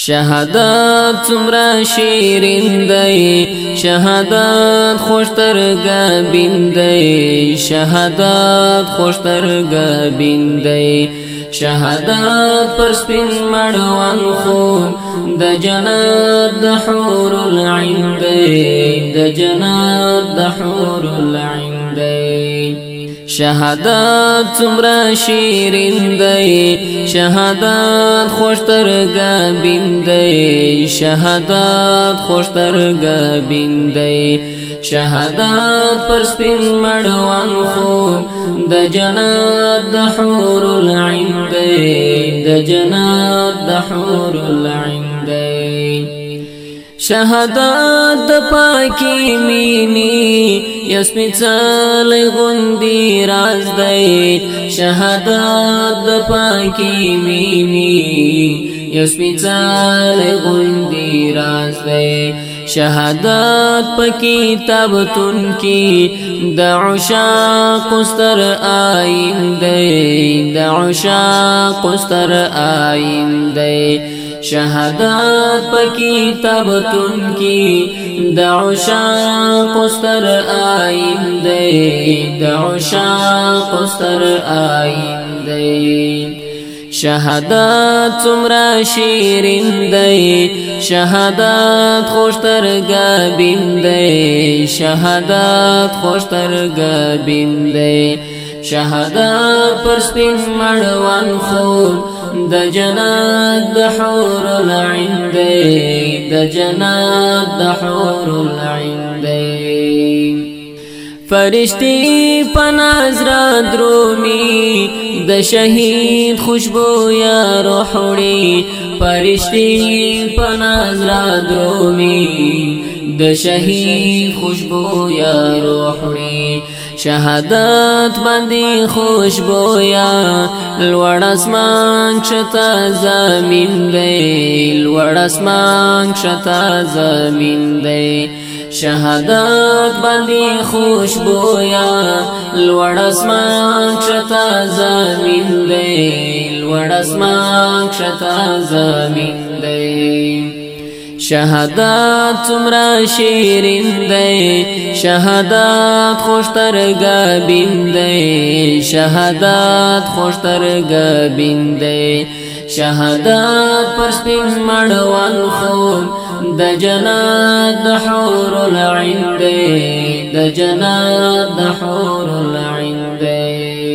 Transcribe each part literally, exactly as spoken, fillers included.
شهادت څومره شیرین دی، شهادت خوشترګه بین دی، شهادت خوشترګه بین دی، شهادت پر سپین مړوان خو د جنت د حور العین دی، د جنت د حور العین دی. شهادت څومره شیرین دی، شهادت خوشترګه بین دی، شهادت خوشترګه بین دی، شهادت پر سپین مړوان خو د جنت د حور العین دی، د جنت د حور العین دی. شهادت د پاکی مینی یو سپیڅلی غوندی راز دی، شهادت د پاکی مینی یو سپیڅلی غوندی راز دی. شهادت په کتابتون کې د عشاق ستر آیین دی، د عشاق ستر آیین دی. شهادت په کتابتون کې د عشاق ستر آیین دی، د عشاق ستر آیین دی. شهادت څومره شیرین دی، شهادت خوشترګه بین دی، شهادت خوشترګه بین دی، شهادت پر سپین مړوان خو د جنت د حور العین دی، د جنت د حور العین دی. فرشتي پناز را درومي د شهید خوشبو یا روح وړي، فرشتي پناز را درومي د شهید خوشبو یا روح وړي. شهادت باندې خوشبو یا لوړ اسمان شتا زمین دی، لوړ اسمان شتا زمین دی. شهادت باندې خوشبو یا لوړ اسمان شتا زمین دی، لوړ اسمان شتا زمین دی. شهادت څومره شیرین دی، شهادت خوشترګه بین دی، شهادت خوشترګه بین دی، شهادت پر سپین مړوان خو د جنت د حور العین دی، د جنت د حور العین دی.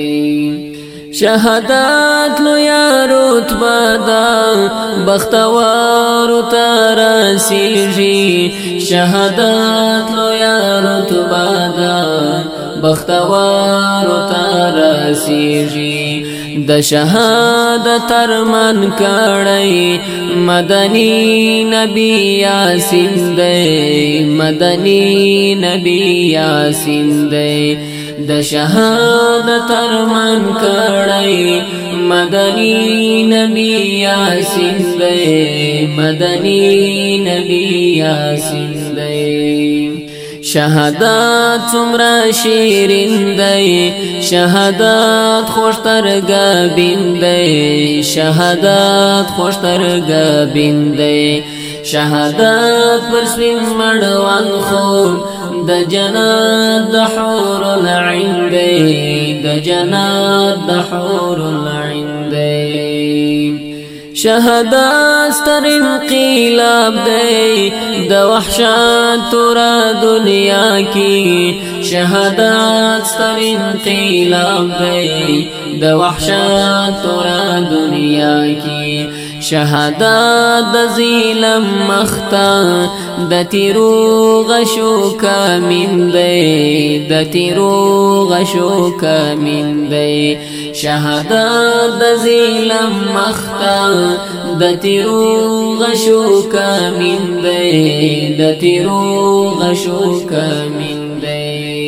شهادت لویا رتبه ده بختوارو ته رسیږي، شهادت لویا رتبه ده بختوارو ته رسیږي. د شهادت ارمان کړی مدنی نبی یاسین دی، مدنی نبی یاسین دی. د شهادت ارمان کړی مدنی نبی یاسین دی، مدنی نبی یاسین دی. شهادت څومره شیرین دی، شهادت خوشترګه بین دی، شهادت خوشترګه بین دی، شهادت پر سپین مړوان خو د جنت د حور العین دی، د جنت د حور العین دی. شهادت ستر انقلاب دی د وحشت تورا دنیا کی، شهادت ستر انقلاب دی د وحشت تورا دنیا کی. شهادت د ظلم مختا د تیرو غشو کامین دی، د تیرو غشو کامین دی. شهادت د ظلم مختا د تیرو غشو کامین دی، د تیرو غشو کامین دی.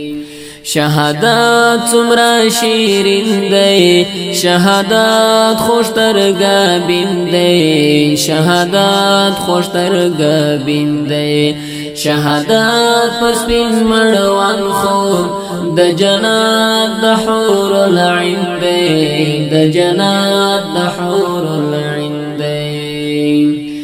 شهادت څومره شیرین دی، شهادت خوشترګه بین دی، شهادت خوشترګه بین دی. شهادت پر سپین مړوان خو د جنت د حور العین دی، د جنت د حور العین دی.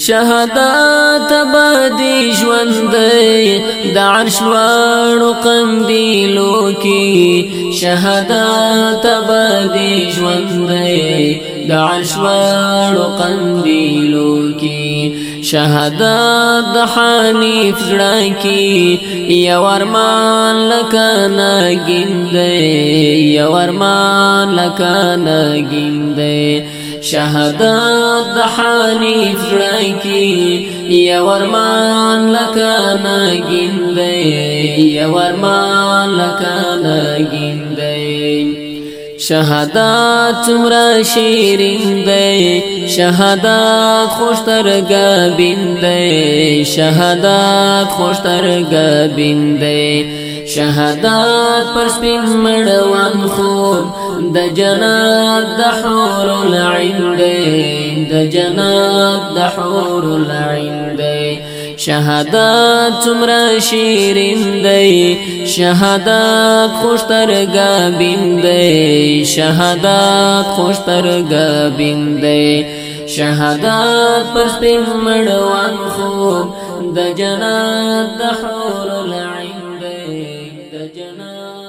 شهادت ابدی ژوند د عرش لوړو قندیلو کې شهادت ابدی ژوند د عرش لوړو قندیلو کې شهادت د حنیف زړه کې یو ارمان لکه ناګین دی یو ارمان لکه ناګین دی شهادت د حنیف زړه کې یو ارمان لکه ناګین دی یو ارمان لکه ناګین دی شهادت څومره شیرین دی شهادت خوشترګه بین دی شهادت خوشترګه بین دی شهادت پر سپین مړوان خوب د جنات د حور العین دی د جنات د حور العین دی شهادت څومره شیرین دی شهادت خوشترګه بین دی شهادت خوشترګه بین دی شهادت پر سپین مړوان خوب د جنات د حور العین دی د جنات